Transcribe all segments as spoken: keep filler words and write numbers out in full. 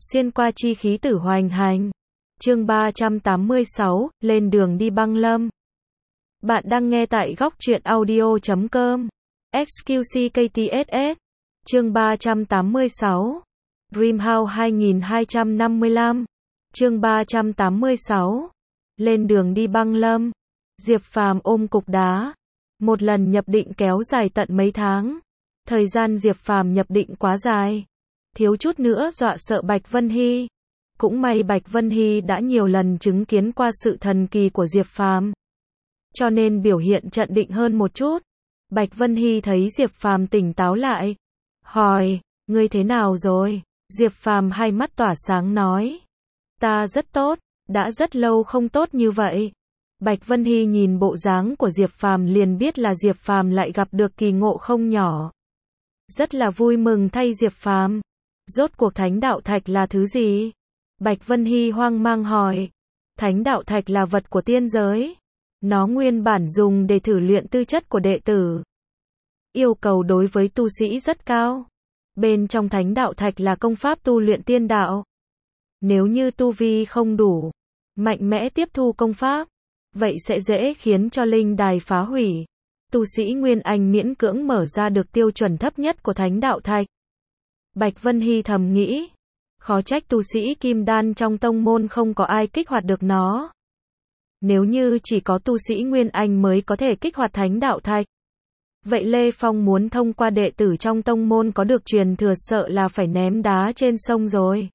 Xuyên qua chi khí tử hoành hành. Chương ba trăm tám mươi sáu, lên đường đi băng lâm. Bạn đang nghe tại góc truyện audio chấm com. ích quy xê ca tê ét ét. Chương ba trăm tám mươi sáu. Dreamhouse hai nghìn hai trăm năm mươi lăm. Chương ba trăm tám mươi sáu. Lên đường đi băng lâm. Diệp Phàm ôm cục đá. Một lần nhập định kéo dài tận mấy tháng. Thời gian Diệp Phàm nhập định quá dài. Thiếu chút nữa dọa sợ Bạch Vân Hy. Cũng may Bạch Vân Hy đã nhiều lần chứng kiến qua sự thần kỳ của Diệp Phàm, cho nên biểu hiện trận định hơn một chút. Bạch Vân Hy thấy Diệp Phàm tỉnh táo lại, hỏi, ngươi thế nào rồi? Diệp Phàm hai mắt tỏa sáng nói, ta rất tốt, đã rất lâu không tốt như vậy. Bạch Vân Hy nhìn bộ dáng của Diệp Phàm liền biết là Diệp Phàm lại gặp được kỳ ngộ không nhỏ. Rất là vui mừng thay Diệp Phàm. Rốt cuộc Thánh Đạo Thạch là thứ gì? Bạch Vân Hy hoang mang hỏi. Thánh Đạo Thạch là vật của tiên giới. Nó nguyên bản dùng để thử luyện tư chất của đệ tử. Yêu cầu đối với tu sĩ rất cao. Bên trong Thánh Đạo Thạch là công pháp tu luyện tiên đạo. Nếu như tu vi không đủ, mạnh mẽ tiếp thu công pháp, vậy sẽ dễ khiến cho linh đài phá hủy. Tu sĩ Nguyên Anh miễn cưỡng mở ra được tiêu chuẩn thấp nhất của Thánh Đạo Thạch. Bạch Vân Hy thầm nghĩ, khó trách tu sĩ Kim Đan trong tông môn không có ai kích hoạt được nó. Nếu như chỉ có tu sĩ Nguyên Anh mới có thể kích hoạt Thánh Đạo Thạch, vậy Lê Phong muốn thông qua đệ tử trong tông môn có được truyền thừa sợ là phải ném đá trên sông rồi.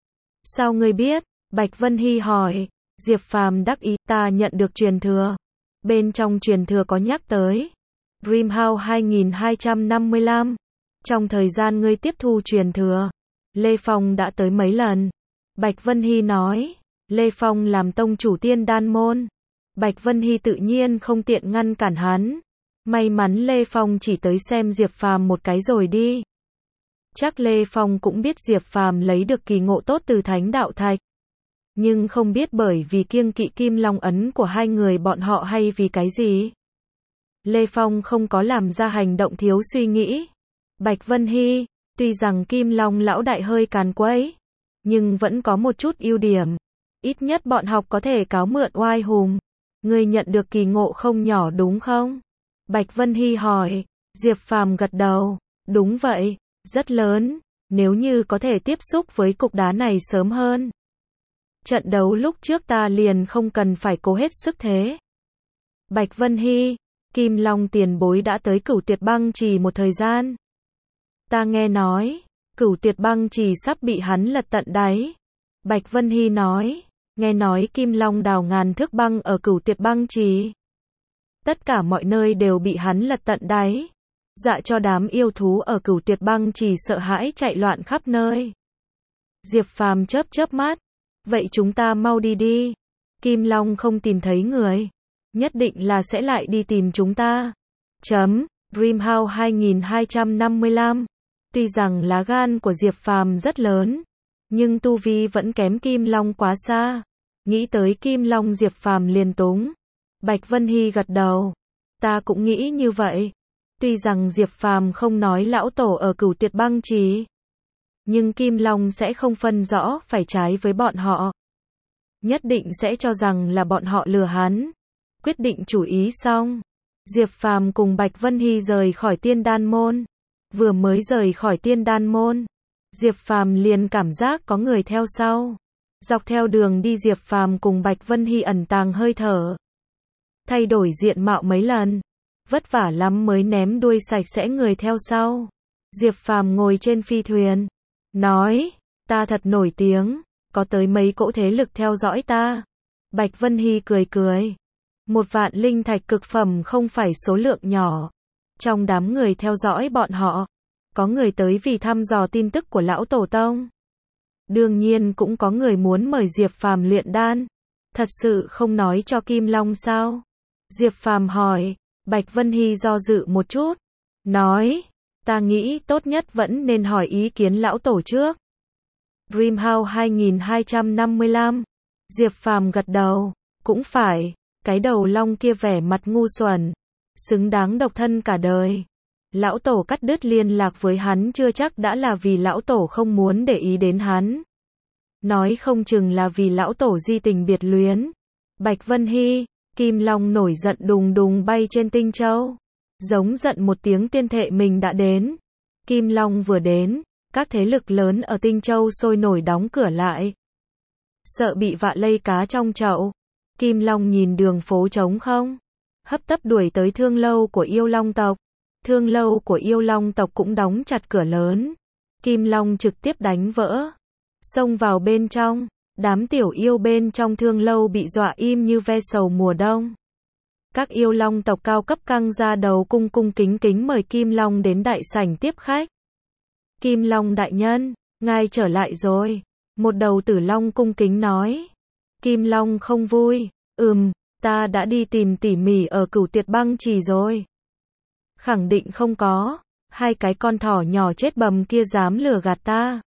Sao ngươi biết? Bạch Vân Hy hỏi. Diệp Phàm đắc ý, ta nhận được truyền thừa. Bên trong truyền thừa có nhắc tới Dreamhouse hai nghìn hai trăm năm mươi lăm. Trong thời gian ngươi tiếp thu truyền thừa, Lê Phong đã tới mấy lần. Bạch Vân Hy nói, Lê Phong làm tông chủ tiên đan môn. Bạch Vân Hy tự nhiên không tiện ngăn cản hắn. May mắn Lê Phong chỉ tới xem Diệp Phàm một cái rồi đi. Chắc Lê Phong cũng biết Diệp Phàm lấy được kỳ ngộ tốt từ Thánh Đạo Thạch. Nhưng không biết bởi vì kiêng kỵ Kim Long ấn của hai người bọn họ hay vì cái gì. Lê Phong không có làm ra hành động thiếu suy nghĩ. Bạch Vân Hy, tuy rằng Kim Long lão đại hơi càn quấy, nhưng vẫn có một chút ưu điểm. Ít nhất bọn học có thể cáo mượn oai hùng. Ngươi nhận được kỳ ngộ không nhỏ đúng không? Bạch Vân Hy hỏi. Diệp Phàm gật đầu. Đúng vậy, rất lớn. Nếu như có thể tiếp xúc với cục đá này sớm hơn, trận đấu lúc trước ta liền không cần phải cố hết sức thế. Bạch Vân Hy, Kim Long tiền bối đã tới Cửu Tuyệt Băng Trì một thời gian. Ta nghe nói, Cửu Tuyệt Băng Trì sắp bị hắn lật tận đáy. Bạch Vân Hy nói, nghe nói Kim Long đào ngàn thước băng ở Cửu Tuyệt Băng Trì. Tất cả mọi nơi đều bị hắn lật tận đáy. Dọa cho đám yêu thú ở Cửu Tuyệt Băng Trì sợ hãi chạy loạn khắp nơi. Diệp Phàm chớp chớp mắt. Vậy chúng ta mau đi đi. Kim Long không tìm thấy người, nhất định là sẽ lại đi tìm chúng ta. Chấm. Dreamhouse hai nghìn hai trăm năm mươi lăm. Tuy rằng lá gan của Diệp Phàm rất lớn, nhưng tu vi vẫn kém Kim Long quá xa. Nghĩ tới Kim Long Diệp Phàm liền túng. Bạch Vân Hy gật đầu. Ta cũng nghĩ như vậy. Tuy rằng Diệp Phàm không nói lão tổ ở Cửu Tuyệt Băng Trì, nhưng Kim Long sẽ không phân rõ phải trái với bọn họ. Nhất định sẽ cho rằng là bọn họ lừa hắn. Quyết định chủ ý xong, Diệp Phàm cùng Bạch Vân Hy rời khỏi Tiên Đan môn. Vừa mới rời khỏi Tiên Đan môn, Diệp Phàm liền cảm giác có người theo sau. Dọc theo đường đi Diệp Phàm cùng Bạch Vân Hy ẩn tàng hơi thở, thay đổi diện mạo mấy lần, vất vả lắm mới ném đuôi sạch sẽ người theo sau. Diệp Phàm ngồi trên phi thuyền, nói, ta thật nổi tiếng, có tới mấy cỗ thế lực theo dõi ta. Bạch Vân Hy cười cười. Một vạn linh thạch cực phẩm không phải số lượng nhỏ. Trong đám người theo dõi bọn họ, có người tới vì thăm dò tin tức của lão tổ tông. Đương nhiên cũng có người muốn mời Diệp Phàm luyện đan. Thật sự không nói cho Kim Long sao? Diệp Phàm hỏi. Bạch Vân Hy do dự một chút, nói, ta nghĩ tốt nhất vẫn nên hỏi ý kiến lão tổ trước. Dreamhouse hai nghìn hai trăm năm mươi lăm. Diệp Phàm gật đầu. Cũng phải, cái đầu long kia vẻ mặt ngu xuẩn, xứng đáng độc thân cả đời. Lão tổ cắt đứt liên lạc với hắn chưa chắc đã là vì lão tổ không muốn để ý đến hắn. Nói không chừng là vì lão tổ di tình biệt luyến. Bạch Vân Hy, Kim Long nổi giận đùng đùng bay trên Tinh Châu. Giống giận một tiếng tuyên thệ mình đã đến. Kim Long vừa đến, các thế lực lớn ở Tinh Châu sôi nổi đóng cửa lại. Sợ bị vạ lây cá trong chậu. Kim Long nhìn đường phố trống không, hấp tấp đuổi tới thương lâu của yêu long tộc. Thương lâu của yêu long tộc cũng đóng chặt cửa lớn. Kim Long trực tiếp đánh vỡ, xông vào bên trong. Đám tiểu yêu bên trong thương lâu bị dọa im như ve sầu mùa đông. Các yêu long tộc cao cấp căng ra đầu cung cung kính kính mời Kim Long đến đại sảnh tiếp khách. Kim Long đại nhân, ngài trở lại rồi. Một đầu tử long cung kính nói. Kim Long không vui, ừm, ta đã đi tìm tỉ mỉ ở Cửu Tuyệt Băng Trì rồi. Khẳng định không có, hai cái con thỏ nhỏ chết bầm kia dám lừa gạt ta.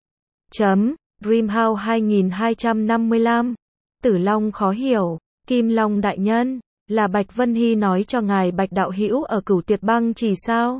Chấm, Dreamhouse hai nghìn hai trăm năm mươi lăm. Tử Long khó hiểu, Kim Long đại nhân, là Bạch Vân Hy nói cho ngài Bạch đạo hữu ở Cửu Tuyệt Băng Trì sao?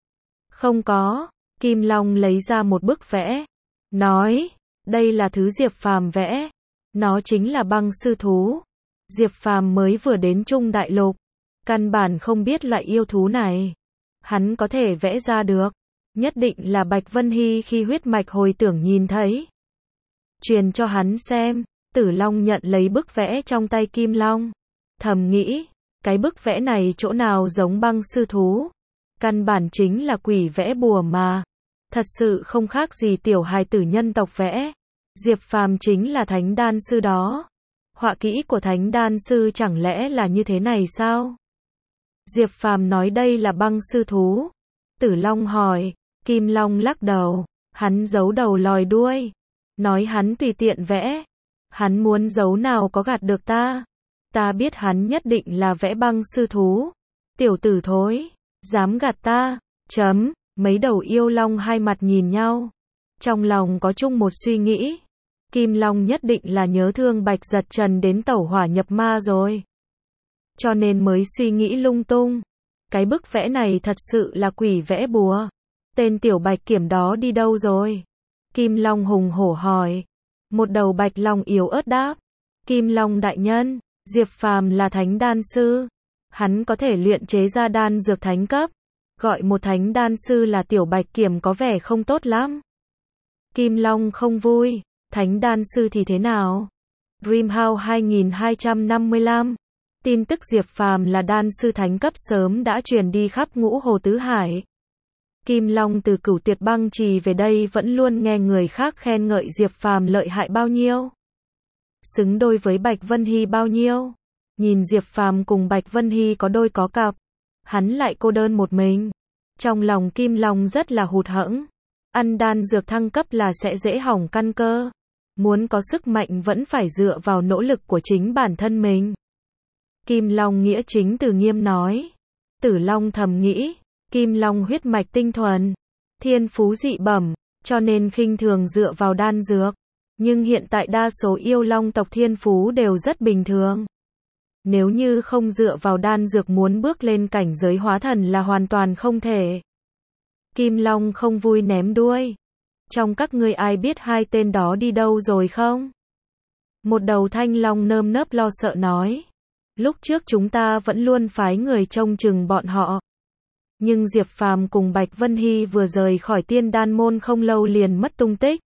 Không có, Kim Long lấy ra một bức vẽ, nói, đây là thứ Diệp Phàm vẽ, nó chính là băng sư thú. Diệp Phàm mới vừa đến Trung Đại Lục, căn bản không biết loại yêu thú này. Hắn có thể vẽ ra được, nhất định là Bạch Vân Hy khi huyết mạch hồi tưởng nhìn thấy. Truyền cho hắn xem, Tử Long nhận lấy bức vẽ trong tay Kim Long. Thầm nghĩ, cái bức vẽ này chỗ nào giống băng sư thú. Căn bản chính là quỷ vẽ bùa mà. Thật sự không khác gì tiểu hài tử nhân tộc vẽ. Diệp Phàm chính là thánh đan sư đó. Họa kỹ của thánh đan sư chẳng lẽ là như thế này sao? Diệp Phàm nói đây là băng sư thú. Tử Long hỏi, Kim Long lắc đầu, hắn giấu đầu lòi đuôi, nói hắn tùy tiện vẽ. Hắn muốn giấu nào có gạt được ta. Ta biết hắn nhất định là vẽ băng sư thú. Tiểu tử thối, dám gạt ta. Chấm, mấy đầu yêu long hai mặt nhìn nhau. Trong lòng có chung một suy nghĩ. Kim Long nhất định là nhớ thương Bạch Giật Trần đến tẩu hỏa nhập ma rồi. Cho nên mới suy nghĩ lung tung. Cái bức vẽ này thật sự là quỷ vẽ bùa. Tên tiểu bạch kiểm đó đi đâu rồi? Kim Long hùng hổ hỏi. Một đầu bạch long yếu ớt đáp. Kim Long đại nhân, Diệp Phàm là thánh đan sư. Hắn có thể luyện chế ra đan dược thánh cấp. Gọi một thánh đan sư là tiểu bạch kiểm có vẻ không tốt lắm. Kim Long không vui. Thánh đan sư thì thế nào? Dreamhouse hai nghìn hai trăm năm mươi lăm. Tin tức Diệp Phàm là đan sư thánh cấp sớm đã truyền đi khắp ngũ hồ tứ hải. Kim Long từ Cửu Tuyệt Băng Trì về đây vẫn luôn nghe người khác khen ngợi Diệp Phàm lợi hại bao nhiêu. Xứng đôi với Bạch Vân Hy bao nhiêu. Nhìn Diệp Phàm cùng Bạch Vân Hy có đôi có cặp. Hắn lại cô đơn một mình. Trong lòng Kim Long rất là hụt hẫng. Ăn đan dược thăng cấp là sẽ dễ hỏng căn cơ. Muốn có sức mạnh vẫn phải dựa vào nỗ lực của chính bản thân mình. Kim Long nghĩa chính từ nghiêm nói. Tử Long thầm nghĩ, Kim Long huyết mạch tinh thuần, thiên phú dị bẩm, cho nên khinh thường dựa vào đan dược. Nhưng hiện tại đa số yêu long tộc thiên phú đều rất bình thường. Nếu như không dựa vào đan dược muốn bước lên cảnh giới hóa thần là hoàn toàn không thể. Kim Long không vui ném đuôi. Trong các ngươi ai biết hai tên đó đi đâu rồi không? Một đầu thanh long nơm nớp lo sợ nói. Lúc trước chúng ta vẫn luôn phái người trông chừng bọn họ. Nhưng Diệp Phàm cùng Bạch Vân Hy vừa rời khỏi tiên đan môn không lâu liền mất tung tích.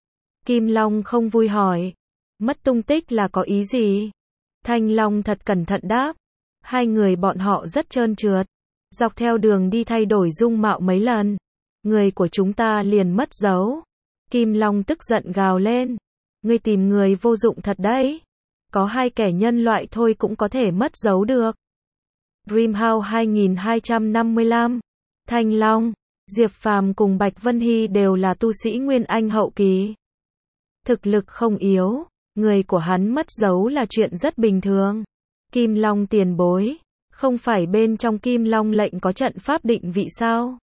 Kim Long không vui hỏi. Mất tung tích là có ý gì? Thanh Long thật cẩn thận đáp. Hai người bọn họ rất trơn trượt. Dọc theo đường đi thay đổi dung mạo mấy lần. Người của chúng ta liền mất dấu. Kim Long tức giận gào lên. Ngươi tìm người vô dụng thật đấy. Có hai kẻ nhân loại thôi cũng có thể mất dấu được. Dreamhouse hai nghìn hai trăm năm mươi lăm. Thanh Long, Diệp Phàm cùng Bạch Vân Hy đều là tu sĩ Nguyên Anh hậu kỳ. Thực lực không yếu. Người của hắn mất dấu là chuyện rất bình thường. Kim Long tiền bối. Không phải bên trong Kim Long lệnh có trận pháp định vị sao?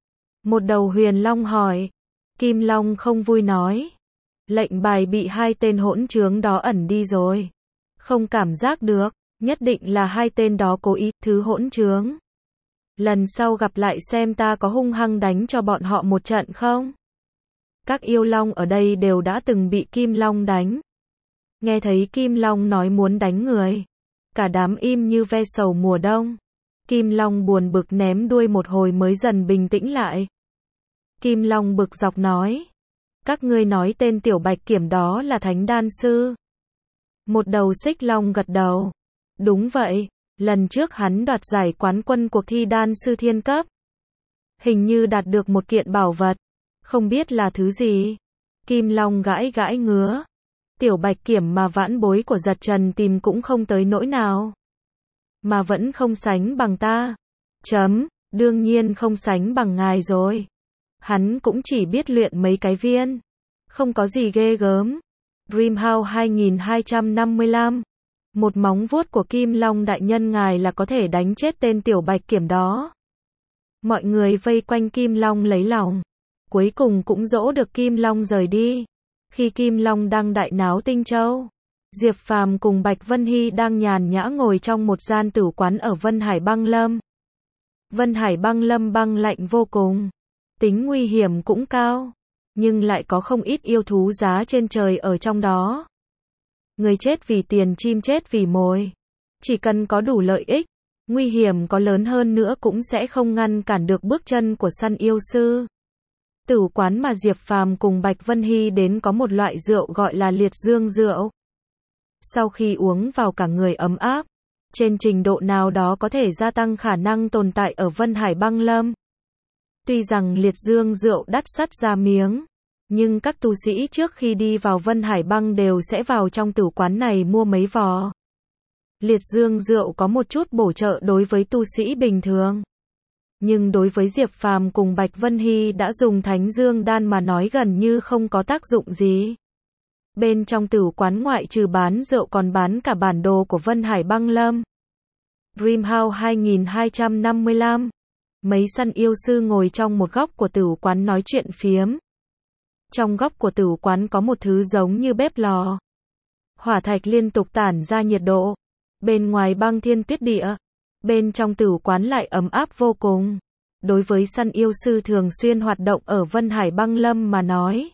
Một đầu huyền long hỏi. Kim Long không vui nói. Lệnh bài bị hai tên hỗn trướng đó ẩn đi rồi. Không cảm giác được. Nhất định là hai tên đó cố ý, thứ hỗn trướng. Lần sau gặp lại xem ta có hung hăng đánh cho bọn họ một trận không? Các yêu long ở đây đều đã từng bị Kim Long đánh. Nghe thấy Kim Long nói muốn đánh người, cả đám im như ve sầu mùa đông. Kim Long buồn bực ném đuôi một hồi mới dần bình tĩnh lại. Kim Long bực dọc nói, các ngươi nói tên tiểu bạch kiểm đó là thánh đan sư. Một đầu xích long gật đầu. Đúng vậy, lần trước hắn đoạt giải quán quân cuộc thi đan sư thiên cấp. Hình như đạt được một kiện bảo vật, không biết là thứ gì. Kim Long gãi gãi ngứa. Tiểu bạch kiểm mà vãn bối của giật trần tìm cũng không tới nỗi nào. Mà vẫn không sánh bằng ta. Chấm, đương nhiên không sánh bằng ngài rồi. Hắn cũng chỉ biết luyện mấy cái viên. Không có gì ghê gớm. Dreamhouse hai nghìn hai trăm năm mươi lăm. Một móng vuốt của Kim Long đại nhân ngài là có thể đánh chết tên tiểu bạch kiểm đó. Mọi người vây quanh Kim Long lấy lòng. Cuối cùng cũng dỗ được Kim Long rời đi. Khi Kim Long đang đại náo Tinh Châu, Diệp Phàm cùng Bạch Vân Hy đang nhàn nhã ngồi trong một gian tử quán ở Vân Hải Băng Lâm. Vân Hải Băng Lâm băng lạnh vô cùng, tính nguy hiểm cũng cao, nhưng lại có không ít yêu thú giá trên trời ở trong đó. Người chết vì tiền, chim chết vì mồi. Chỉ cần có đủ lợi ích, nguy hiểm có lớn hơn nữa cũng sẽ không ngăn cản được bước chân của săn yêu sư. Tử quán mà Diệp Phàm cùng Bạch Vân Hy đến có một loại rượu gọi là liệt dương rượu. Sau khi uống vào cả người ấm áp, trên trình độ nào đó có thể gia tăng khả năng tồn tại ở Vân Hải Băng Lâm. Tuy rằng liệt dương rượu đắt sắt ra miếng, nhưng các tu sĩ trước khi đi vào Vân Hải Băng đều sẽ vào trong tử quán này mua mấy vò. Liệt dương rượu có một chút bổ trợ đối với tu sĩ bình thường. Nhưng đối với Diệp Phàm cùng Bạch Vân Hy đã dùng Thánh Dương đan mà nói gần như không có tác dụng gì. Bên trong tử quán ngoại trừ bán rượu còn bán cả bản đồ của Vân Hải Băng Lâm. Dreamhouse hai nghìn hai trăm năm mươi lăm. Mấy săn yêu sư ngồi trong một góc của tử quán nói chuyện phiếm. Trong góc của tử quán có một thứ giống như bếp lò. Hỏa thạch liên tục tản ra nhiệt độ. Bên ngoài băng thiên tuyết địa. Bên trong tử quán lại ấm áp vô cùng. Đối với săn yêu sư thường xuyên hoạt động ở Vân Hải Băng Lâm mà nói,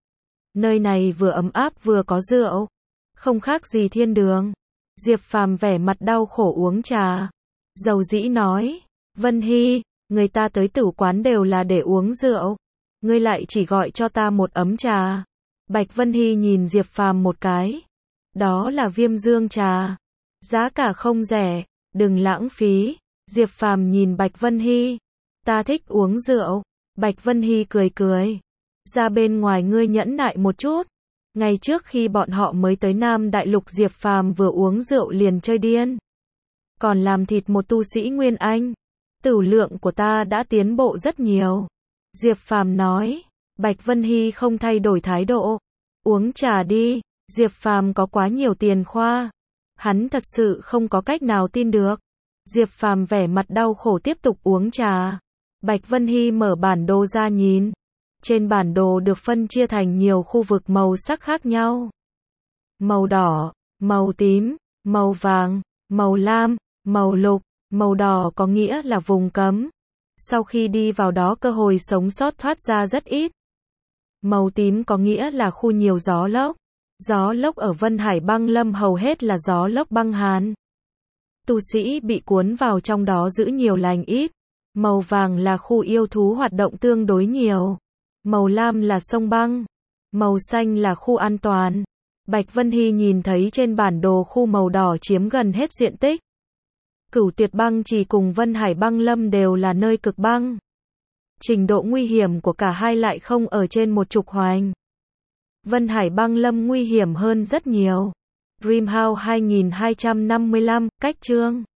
nơi này vừa ấm áp vừa có rượu, không khác gì thiên đường. Diệp Phàm vẻ mặt đau khổ uống trà, dầu dĩ nói, Vân Hy, người ta tới tử quán đều là để uống rượu, ngươi lại chỉ gọi cho ta một ấm trà. Bạch Vân Hy nhìn Diệp Phàm một cái, đó là Viêm Dương trà, giá cả không rẻ, đừng lãng phí. Diệp Phàm nhìn Bạch Vân Hy, ta thích uống rượu. Bạch Vân Hy cười cười, ra bên ngoài ngươi nhẫn nại một chút. Ngày trước khi bọn họ mới tới Nam Đại Lục, Diệp Phàm vừa uống rượu liền chơi điên, còn làm thịt một tu sĩ Nguyên Anh. Tửu lượng của ta đã tiến bộ rất nhiều. Diệp Phàm nói. Bạch Vân Hy không thay đổi thái độ, uống trà đi. Diệp Phàm có quá nhiều tiền khoa, hắn thật sự không có cách nào tin được. Diệp Phàm vẻ mặt đau khổ tiếp tục uống trà. Bạch Vân Hy mở bản đồ ra nhìn. Trên bản đồ được phân chia thành nhiều khu vực màu sắc khác nhau. Màu đỏ, màu tím, màu vàng, màu lam, màu lục. Màu đỏ có nghĩa là vùng cấm. Sau khi đi vào đó cơ hội sống sót thoát ra rất ít. Màu tím có nghĩa là khu nhiều gió lốc. Gió lốc ở Vân Hải Băng Lâm hầu hết là gió lốc băng hàn. Tu sĩ bị cuốn vào trong đó giữ nhiều lành ít. Màu vàng là khu yêu thú hoạt động tương đối nhiều. Màu lam là sông băng. Màu xanh là khu an toàn. Bạch Vân Hy nhìn thấy trên bản đồ khu màu đỏ chiếm gần hết diện tích. Cửu Tuyệt Băng Trì cùng Vân Hải Băng Lâm đều là nơi cực băng. Trình độ nguy hiểm của cả hai lại không ở trên một trục hoành. Vân Hải Băng Lâm nguy hiểm hơn rất nhiều. Dreamhouse hai nghìn hai trăm năm mươi lăm, cách chương